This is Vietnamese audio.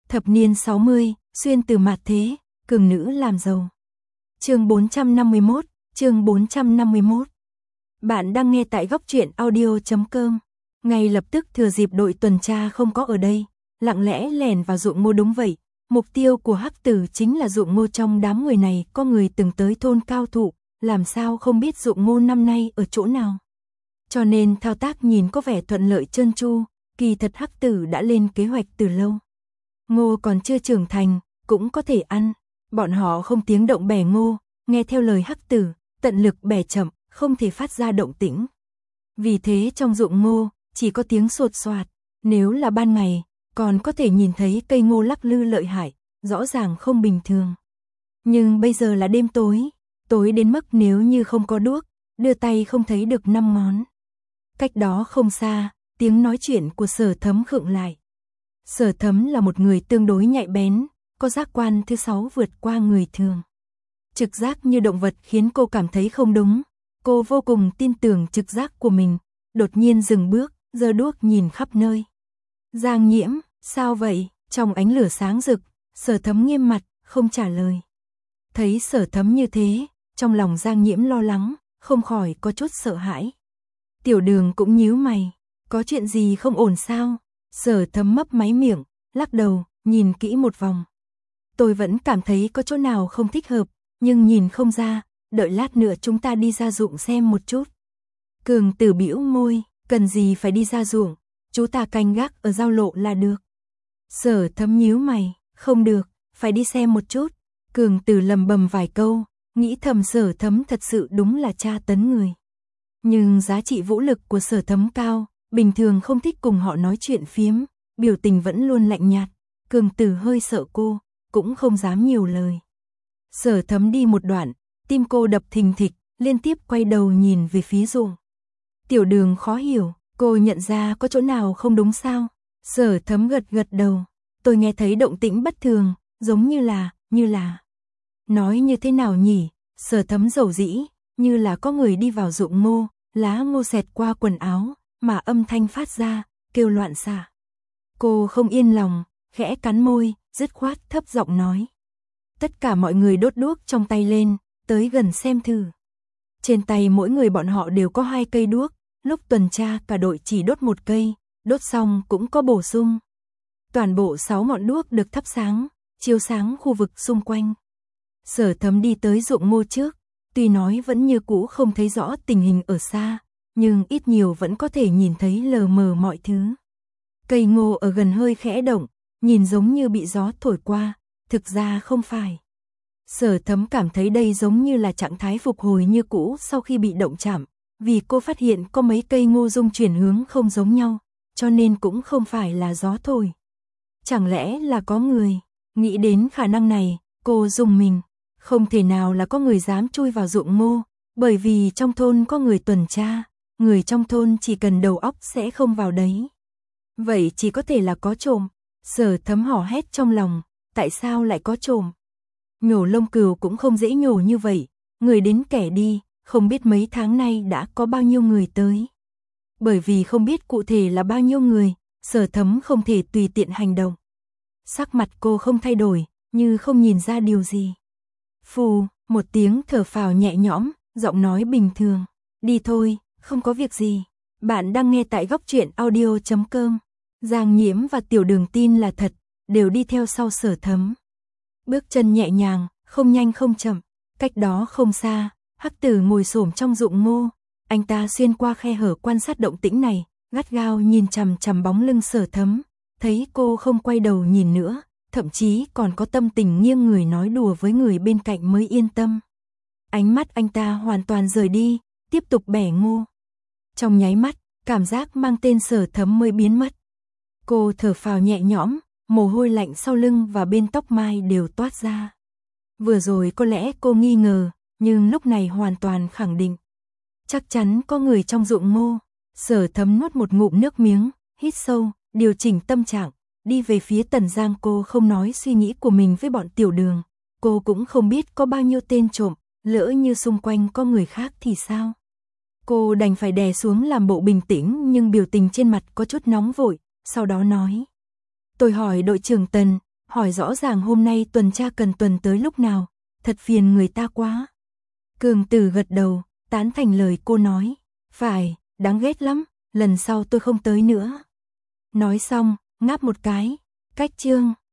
Thập niên 60, xuyên từ mạt thế, cường nữ làm giàu. Chương 451, chương 451. Bạn đang nghe tại góc truyện audio.com. Ngay lập tức thừa dịp đội tuần tra không có ở đây, lặng lẽ lẻn vào ruộng ngô. Đúng vậy, mục tiêu của Hắc Tử chính là ruộng ngô. Trong đám người này có người từng tới thôn Cao Thụ, làm sao không biết ruộng ngô năm nay ở chỗ nào. Cho nên thao tác nhìn có vẻ thuận lợi trơn tru, kỳ thật Hắc Tử đã lên kế hoạch từ lâu. Ngô còn chưa trưởng thành, cũng có thể ăn. Bọn họ không tiếng động bẻ ngô, nghe theo lời Hắc Tử, tận lực bẻ chậm, không thể phát ra động tĩnh. Vì thế trong ruộng ngô, chỉ có tiếng sột soạt. Nếu là ban ngày, còn có thể nhìn thấy cây ngô lắc lư lợi hại, rõ ràng không bình thường. Nhưng bây giờ là đêm tối, tối đến mức nếu như không có đuốc, đưa tay không thấy được 5 ngón. Cách đó không xa, tiếng nói chuyện của Sở Thấm khựng lại. Sở Thấm là một người tương đối nhạy bén, có giác quan thứ 6 vượt qua người thường. Trực giác như động vật khiến cô cảm thấy không đúng. Cô vô cùng tin tưởng trực giác của mình, đột nhiên dừng bước, giơ đuốc nhìn khắp nơi. Giang Nhiễm, sao vậy? Trong ánh lửa sáng rực, Sở Thấm nghiêm mặt, không trả lời. Thấy Sở Thấm như thế, trong lòng Giang Nhiễm lo lắng, không khỏi có chút sợ hãi. Tiểu Đường cũng nhíu mày, có chuyện gì không ổn sao? Sở Thấm mấp máy miệng, lắc đầu, nhìn kỹ một vòng. Tôi vẫn cảm thấy có chỗ nào không thích hợp, nhưng nhìn không ra, đợi lát nữa chúng ta đi ra ruộng xem một chút. Cường Tử bĩu môi, cần gì phải đi ra ruộng, chú ta canh gác ở giao lộ là được. Sở Thấm nhíu mày, không được, phải đi xem một chút. Cường Tử lầm bầm vài câu, nghĩ thầm Sở Thấm thật sự đúng là tra tấn người. Nhưng giá trị vũ lực của Sở Thấm cao, bình thường không thích cùng họ nói chuyện phiếm, biểu tình vẫn luôn lạnh nhạt. Cường Tử hơi sợ cô, cũng không dám nhiều lời. Sở Thấm đi một đoạn, tim cô đập thình thịch, liên tiếp quay đầu nhìn về phía ruộng. Tiểu Đường khó hiểu, cô nhận ra có chỗ nào không đúng sao? Sở Thấm gật gật đầu, tôi nghe thấy động tĩnh bất thường, giống như là. Nói như thế nào nhỉ? Sở Thấm dầu dĩ, như là có người đi vào ruộng ngô, lá ngô xẹt qua quần áo, mà âm thanh phát ra, kêu loạn xạ. Cô không yên lòng, khẽ cắn môi, dứt khoát thấp giọng nói. Tất cả mọi người đốt đuốc trong tay lên, tới gần xem thử. Trên tay mỗi người bọn họ đều có 2 cây đuốc, lúc tuần tra cả đội chỉ đốt 1 cây, đốt xong cũng có bổ sung. Toàn bộ 6 ngọn đuốc được thắp sáng, chiếu sáng khu vực xung quanh. Sở Thấm đi tới ruộng ngô trước, tuy nói vẫn như cũ không thấy rõ tình hình ở xa, nhưng ít nhiều vẫn có thể nhìn thấy lờ mờ mọi thứ. Cây ngô ở gần hơi khẽ động, nhìn giống như bị gió thổi qua, thực ra không phải. Sở Thấm cảm thấy đây giống như là trạng thái phục hồi như cũ sau khi bị động chạm, vì cô phát hiện có mấy cây ngô dung chuyển hướng không giống nhau, cho nên cũng không phải là gió thổi. Chẳng lẽ là có người? Nghĩ đến khả năng này, cô rùng mình. Không thể nào là có người dám chui vào ruộng ngô, bởi vì trong thôn có người tuần tra, người trong thôn chỉ cần đầu óc sẽ không vào đấy. Vậy chỉ có thể là có trộm. Sở Thấm hò hét trong lòng, tại sao lại có trộm? Nhổ lông cừu cũng không dễ nhổ như vậy, người đến kẻ đi, không biết mấy tháng nay đã có bao nhiêu người tới. Bởi vì không biết cụ thể là bao nhiêu người, Sở Thấm không thể tùy tiện hành động. Sắc mặt cô không thay đổi, như không nhìn ra điều gì. Phù, một tiếng thở phào nhẹ nhõm, giọng nói bình thường. Đi thôi, không có việc gì. Bạn đang nghe tại góc truyện audio.com. Giang Nhiễm và Tiểu Đường tin là thật, đều đi theo sau Sở Thấm. Bước chân nhẹ nhàng, không nhanh không chậm. Cách đó không xa, Hắc Tử ngồi xổm trong ruộng ngô. Anh ta xuyên qua khe hở quan sát động tĩnh này, gắt gao nhìn chằm chằm bóng lưng Sở Thấm. Thấy cô không quay đầu nhìn nữa, thậm chí còn có tâm tình nghiêng người nói đùa với người bên cạnh mới yên tâm. Ánh mắt anh ta hoàn toàn rời đi, tiếp tục bẻ ngô. Trong nháy mắt, cảm giác mang tên Sở Thấm mới biến mất. Cô thở phào nhẹ nhõm, mồ hôi lạnh sau lưng và bên tóc mai đều toát ra. Vừa rồi có lẽ cô nghi ngờ, nhưng lúc này hoàn toàn khẳng định. Chắc chắn có người trong ruộng ngô. Sở Thấm nuốt một ngụm nước miếng, hít sâu, điều chỉnh tâm trạng, đi về phía Tần Giang. Cô không nói suy nghĩ của mình với bọn Tiểu Đường. Cô cũng không biết có bao nhiêu tên trộm, lỡ như xung quanh có người khác thì sao? Cô đành phải đè xuống làm bộ bình tĩnh, nhưng biểu tình trên mặt có chút nóng vội, sau đó nói. Tôi hỏi đội trưởng Tần, hỏi rõ ràng hôm nay tuần tra cần tuần tới lúc nào, thật phiền người ta quá. Cường Tử gật đầu, tán thành lời cô nói. Phải, đáng ghét lắm, lần sau tôi không tới nữa. Nói xong, ngáp một cái, cách chương.